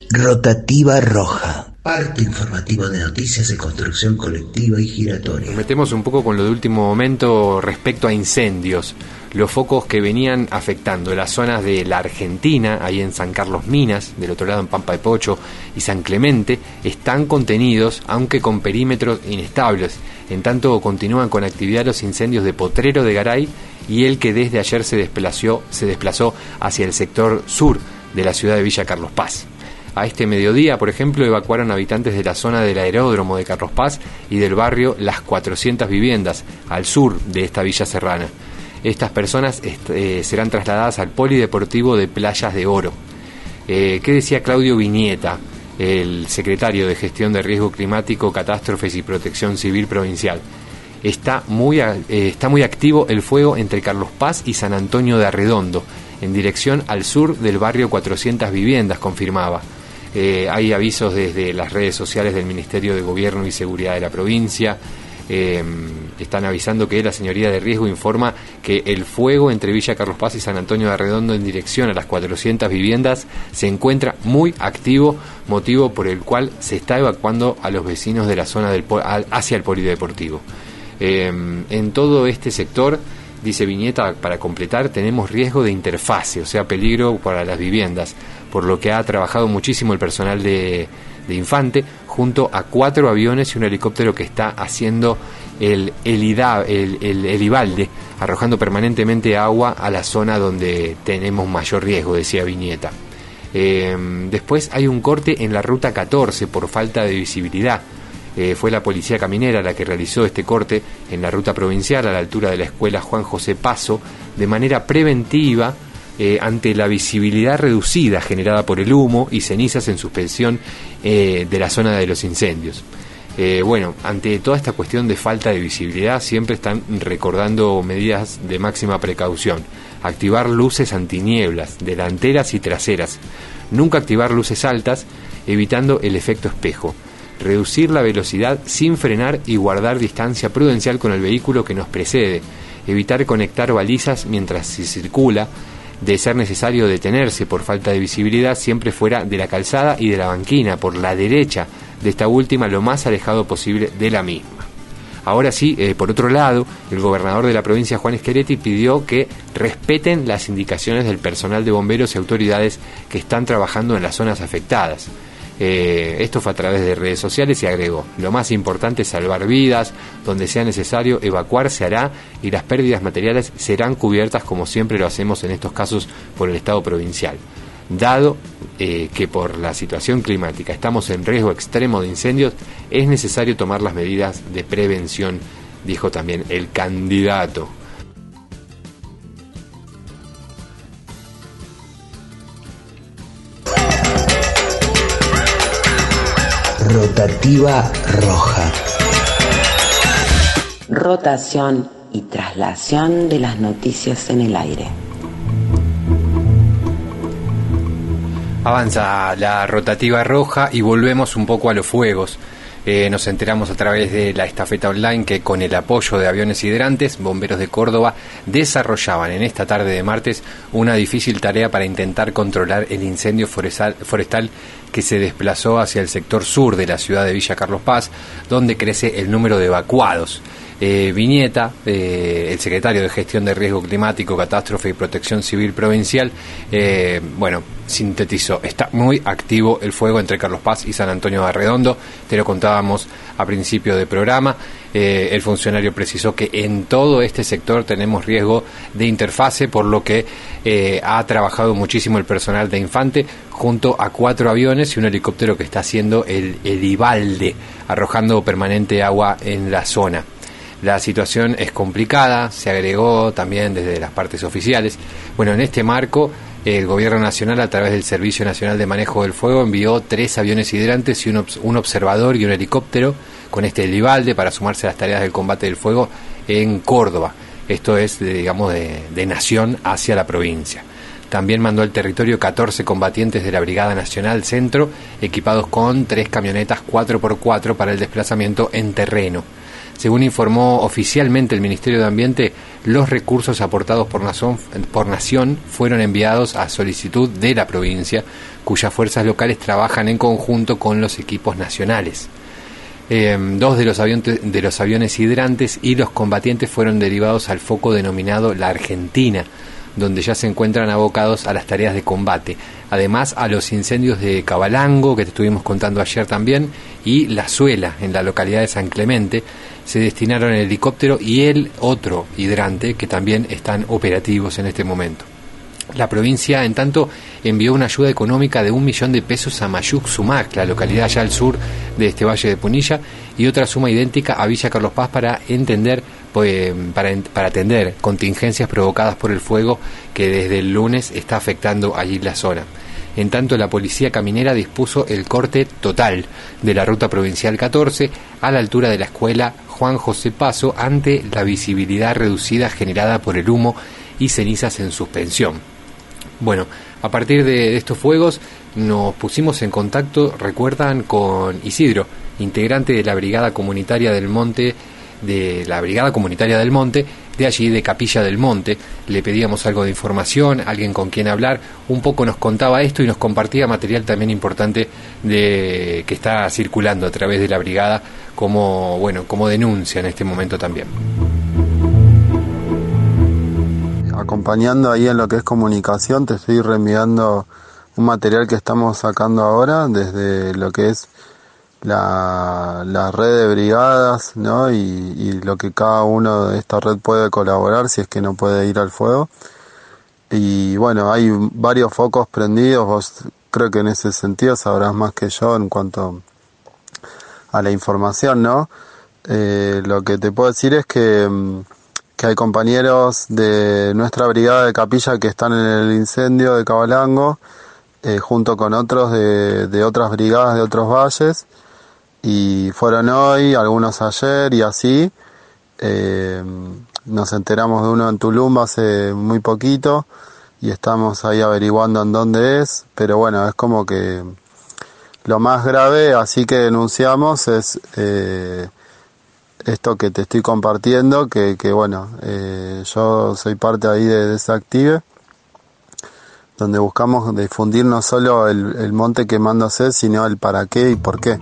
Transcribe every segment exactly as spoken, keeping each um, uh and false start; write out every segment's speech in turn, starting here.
Rotativa Roja, parte informativo de noticias de construcción colectiva y giratoria. Metemos un poco con lo de último momento respecto a incendios. Los focos que venían afectando las zonas de la Argentina, ahí en San Carlos Minas, del otro lado en Pampa de Pocho y San Clemente, están contenidos, aunque con perímetros inestables. En tanto continúan con actividad los incendios de Potrero de Garay y el que desde ayer se desplazó, se desplazó hacia el sector sur de la ciudad de Villa Carlos Paz. A este mediodía, por ejemplo, evacuaron habitantes de la zona del aeródromo de Carlos Paz y del barrio Las cuatrocientas Viviendas, al sur de esta villa serrana. Estas personas eh, serán trasladadas al polideportivo de Playas de Oro. Eh, ¿Qué decía Claudio Viñeta, el secretario de Gestión de Riesgo Climático, Catástrofes y Protección Civil Provincial? Está muy, eh, está muy activo el fuego entre Carlos Paz y San Antonio de Arredondo, en dirección al sur del barrio cuatrocientas Viviendas, confirmaba. Eh, hay avisos desde las redes sociales del Ministerio de Gobierno y Seguridad de la provincia. Eh, están avisando que la Señoría de Riesgo informa que el fuego entre Villa Carlos Paz y San Antonio de Arredondo en dirección a las cuatrocientas viviendas se encuentra muy activo, motivo por el cual se está evacuando a los vecinos de la zona del hacia el polideportivo. Eh, en todo este sector, dice Viñeta, para completar, tenemos riesgo de interfase, o sea, peligro para las viviendas, por lo que ha trabajado muchísimo el personal de, de Infante, junto a cuatro aviones y un helicóptero que está haciendo el, el, ida, el, el, el Ibalde, arrojando permanentemente agua a la zona donde tenemos mayor riesgo, decía Viñeta. Eh, después hay un corte en la ruta catorce por falta de visibilidad. Eh, fue la policía caminera la que realizó este corte en la ruta provincial a la altura de la escuela Juan José Paso de manera preventiva eh, ante la visibilidad reducida generada por el humo y cenizas en suspensión eh, de la zona de los incendios. Eh, bueno, ante toda esta cuestión de falta de visibilidad siempre están recordando medidas de máxima precaución. Activar luces antinieblas, delanteras y traseras. Nunca activar luces altas, evitando el efecto espejo. Reducir la velocidad sin frenar y guardar distancia prudencial con el vehículo que nos precede, evitar conectar balizas mientras se circula, de ser necesario detenerse por falta de visibilidad siempre fuera de la calzada y de la banquina, por la derecha de esta última, lo más alejado posible de la misma. Ahora sí, eh, por otro lado, el gobernador de la provincia, Juan Schiaretti, pidió que respeten las indicaciones del personal de bomberos y autoridades que están trabajando en las zonas afectadas. Eh, esto fue a través de redes sociales y agregó: lo más importante es salvar vidas, donde sea necesario evacuar se hará y las pérdidas materiales serán cubiertas como siempre lo hacemos en estos casos por el Estado provincial. Dado eh, que por la situación climática estamos en riesgo extremo de incendios, es necesario tomar las medidas de prevención, dijo también el candidato. Rotativa Roja. Rotación y traslación de las noticias en el aire. Avanza la rotativa roja y volvemos un poco a los fuegos. Eh, nos enteramos a través de la estafeta online que con el apoyo de aviones hidrantes, bomberos de Córdoba desarrollaban en esta tarde de martes una difícil tarea para intentar controlar el incendio forestal, forestal que se desplazó hacia el sector sur de la ciudad de Villa Carlos Paz, donde crece el número de evacuados. Eh, Viñeta, eh, el secretario de Gestión de Riesgo Climático, Catástrofe y Protección Civil Provincial, eh, bueno, sintetizó: está muy activo el fuego entre Carlos Paz y San Antonio de Arredondo, te lo contábamos a principio del programa. Eh, el funcionario precisó que en todo este sector tenemos riesgo de interfase, por lo que eh, ha trabajado muchísimo el personal de Infante junto a cuatro aviones y un helicóptero que está haciendo el, el Ibalde, arrojando permanente agua en la zona. La situación es complicada, se agregó también desde las partes oficiales. Bueno, en este marco, el Gobierno Nacional, a través del Servicio Nacional de Manejo del Fuego, envió tres aviones hidrantes y un, obs- un observador y un helicóptero con este Ibalde para sumarse a las tareas del combate del fuego en Córdoba. Esto es, de, digamos, de, de nación hacia la provincia. También mandó al territorio catorce combatientes de la Brigada Nacional Centro, equipados con tres camionetas cuatro por cuatro para el desplazamiento en terreno. Según informó oficialmente el Ministerio de Ambiente, los recursos aportados por Nación, por Nación fueron enviados a solicitud de la provincia, cuyas fuerzas locales trabajan en conjunto con los equipos nacionales. Eh, dos de los, aviones, de los aviones hidrantes y los combatientes fueron derivados al foco denominado La Argentina, donde ya se encuentran abocados a las tareas de combate. Además, a los incendios de Cabalango, que te estuvimos contando ayer también, y La Suela, en la localidad de San Clemente, se destinaron el helicóptero y el otro hidrante, que también están operativos en este momento. La provincia, en tanto, envió una ayuda económica de un millón de pesos a Mayuc Sumac, la localidad allá al sur de este valle de Punilla, y otra suma idéntica a Villa Carlos Paz para entender pues, para, para atender contingencias provocadas por el fuego que desde el lunes está afectando allí la zona. En tanto, la policía caminera dispuso el corte total de la ruta provincial catorce a la altura de la escuela Juan José Paso ante la visibilidad reducida generada por el humo y cenizas en suspensión. Bueno, a partir de, de estos fuegos nos pusimos en contacto, recuerdan, con Isidro, integrante de la Brigada Comunitaria del Monte, de la Brigada Comunitaria del Monte, de allí de Capilla del Monte. Le pedíamos algo de información, alguien con quien hablar, un poco nos contaba esto y nos compartía material también importante de que está circulando a través de la brigada como, bueno, como denuncia en este momento también. Acompañando ahí en lo que es comunicación, te estoy reenviando un material que estamos sacando ahora desde lo que es la, la red de brigadas, ¿no? Y, y lo que cada uno de esta red puede colaborar si es que no puede ir al fuego. Y bueno, hay varios focos prendidos, vos creo que en ese sentido sabrás más que yo en cuanto a la información, ¿no? Eh, lo que te puedo decir es que... que hay compañeros de nuestra brigada de Capilla que están en el incendio de Cabalango, eh, junto con otros de, de otras brigadas de otros valles, y fueron hoy, algunos ayer, y así. Eh, nos enteramos de uno en Tulum hace muy poquito, y estamos ahí averiguando en dónde es, pero bueno, es como que lo más grave, así que denunciamos, es... Eh, esto que te estoy compartiendo, que, que bueno, eh, yo soy parte ahí de Desactive, donde buscamos difundir no solo el, el monte quemándose, sino el para qué y por qué.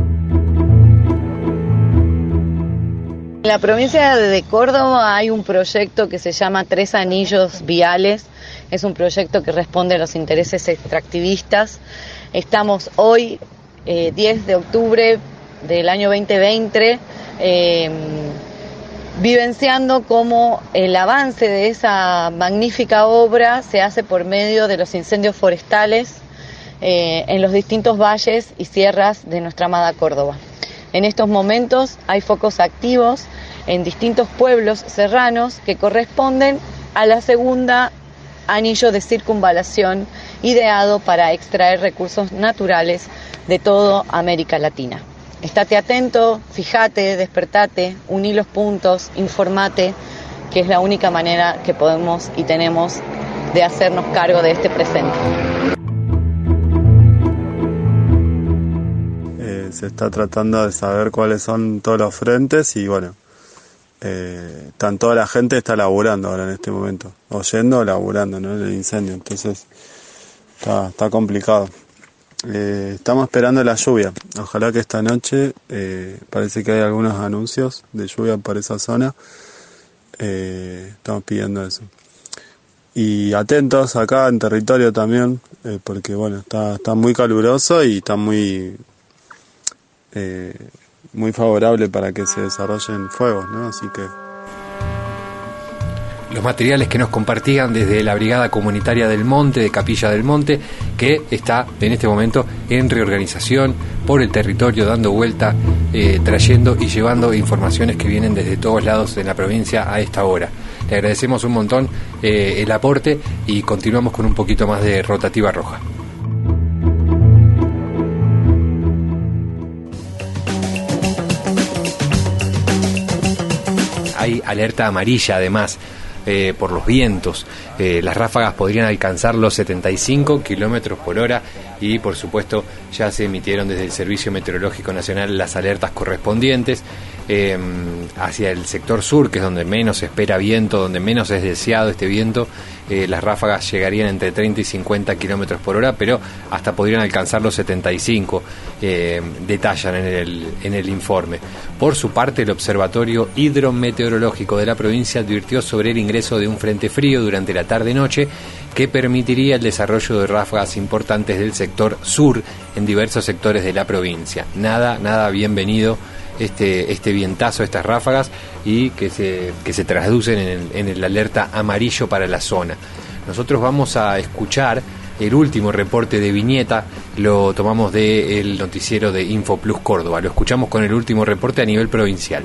En la provincia de Córdoba hay un proyecto que se llama Tres Anillos Viales. Es un proyecto que responde a los intereses extractivistas. Estamos hoy, eh, diez de octubre del año veinte veinte, Eh, vivenciando cómo el avance de esa magnífica obra se hace por medio de los incendios forestales eh, en los distintos valles y sierras de nuestra amada Córdoba. En estos momentos hay focos activos en distintos pueblos serranos que corresponden a la segunda anillo de circunvalación ideado para extraer recursos naturales de toda América Latina. Estate atento, fíjate, despertate, uní los puntos, informate, que es la única manera que podemos y tenemos de hacernos cargo de este presente. Eh, se está tratando de saber cuáles son todos los frentes y bueno, eh, tan toda la gente está laburando ahora en este momento, oyendo o laburando, ¿no? En el incendio, entonces está, está complicado. Eh, estamos esperando la lluvia, ojalá que esta noche, eh, parece que hay algunos anuncios de lluvia por esa zona, eh, estamos pidiendo eso. Y atentos acá en territorio también, eh, porque bueno, está, está muy caluroso y está muy, eh, muy favorable para que se desarrollen fuegos, ¿no? Así que... Los materiales que nos compartían desde la Brigada Comunitaria del Monte, de Capilla del Monte, que está en este momento en reorganización por el territorio, dando vuelta, eh, trayendo y llevando informaciones que vienen desde todos lados de la provincia a esta hora. Le agradecemos un montón eh, el aporte y continuamos con un poquito más de Rotativa Roja. Hay alerta amarilla además eh, por los vientos. Eh, las ráfagas podrían alcanzar los setenta y cinco kilómetros por hora y, por supuesto, ya se emitieron desde el Servicio Meteorológico Nacional las alertas correspondientes. Eh, hacia el sector sur, que es donde menos se espera viento, donde menos es deseado este viento, eh, las ráfagas llegarían entre treinta y cincuenta kilómetros por hora, pero hasta podrían alcanzar los setenta y cinco, eh, detallan en el, en el informe. Por su parte, el Observatorio Hidrometeorológico de la provincia advirtió sobre el ingreso de un frente frío durante la tarde-noche que permitiría el desarrollo de ráfagas importantes del sector sur en diversos sectores de la provincia. Nada, nada bienvenido este este vientazo, estas ráfagas, y que se que se traducen en el, en el alerta amarillo para la zona. Nosotros vamos a escuchar el último reporte de Viñeta, lo tomamos del noticiero de InfoPlus Córdoba, lo escuchamos con el último reporte a nivel provincial.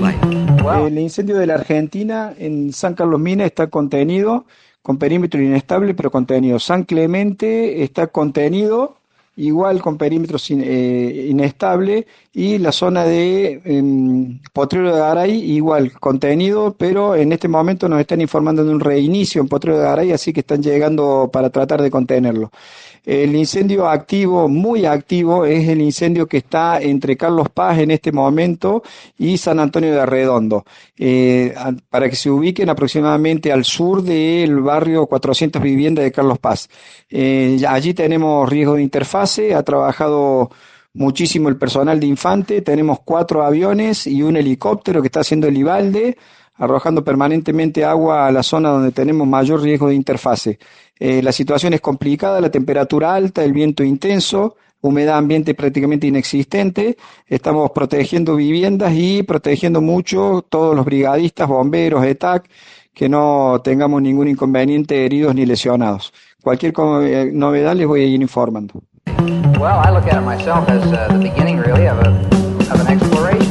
El incendio de la Argentina en San Carlos Minas está contenido, con perímetro inestable pero contenido. San Clemente está contenido, igual con perímetro sin, eh, inestable, y la zona de eh, Potrero de Garay igual contenido, pero en este momento nos están informando de un reinicio en Potrero de Garay, así que están llegando para tratar de contenerlo. El incendio activo, muy activo, es el incendio que está entre Carlos Paz en este momento y San Antonio de Arredondo, eh, para que se ubiquen aproximadamente al sur del barrio cuatrocientas viviendas de Carlos Paz. Eh, allí tenemos riesgo de interfase, ha trabajado muchísimo el personal de Infante, tenemos cuatro aviones y un helicóptero que está haciendo el Ibalde, arrojando permanentemente agua a la zona donde tenemos mayor riesgo de interfase. Eh, la situación es complicada, la temperatura alta, el viento intenso, humedad ambiente prácticamente inexistente. Estamos protegiendo viviendas y protegiendo mucho todos los brigadistas, bomberos, E T A C, que no tengamos ningún inconveniente, heridos ni lesionados. Cualquier novedad les voy a ir informando. Well, I look at it myself as uh, the beginning really of, a, of an exploration.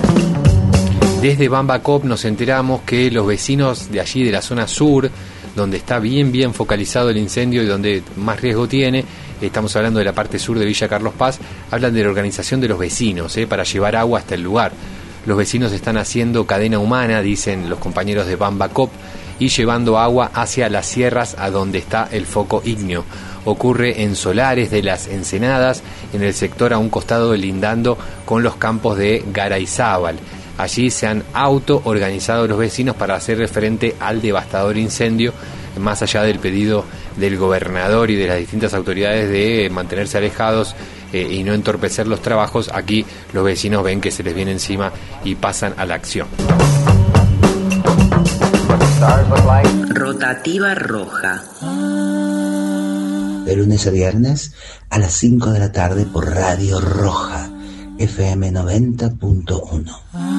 Desde Bambacop nos enteramos que los vecinos de allí, de la zona sur, donde está bien bien focalizado el incendio y donde más riesgo tiene, estamos hablando de la parte sur de Villa Carlos Paz, hablan de la organización de los vecinos eh, para llevar agua hasta el lugar. Los vecinos están haciendo cadena humana, dicen los compañeros de Bambacop, y llevando agua hacia las sierras a donde está el foco ígneo. Ocurre en Solares de las Ensenadas, en el sector a un costado lindando con los campos de Garayzábal. Allí se han auto-organizado los vecinos para hacer frente al devastador incendio, más allá del pedido del gobernador y de las distintas autoridades de mantenerse alejados eh, y no entorpecer los trabajos. Aquí los vecinos ven que se les viene encima y pasan a la acción. Rotativa roja. De lunes a viernes a las cinco de la tarde por Radio Roja, F M noventa punto uno.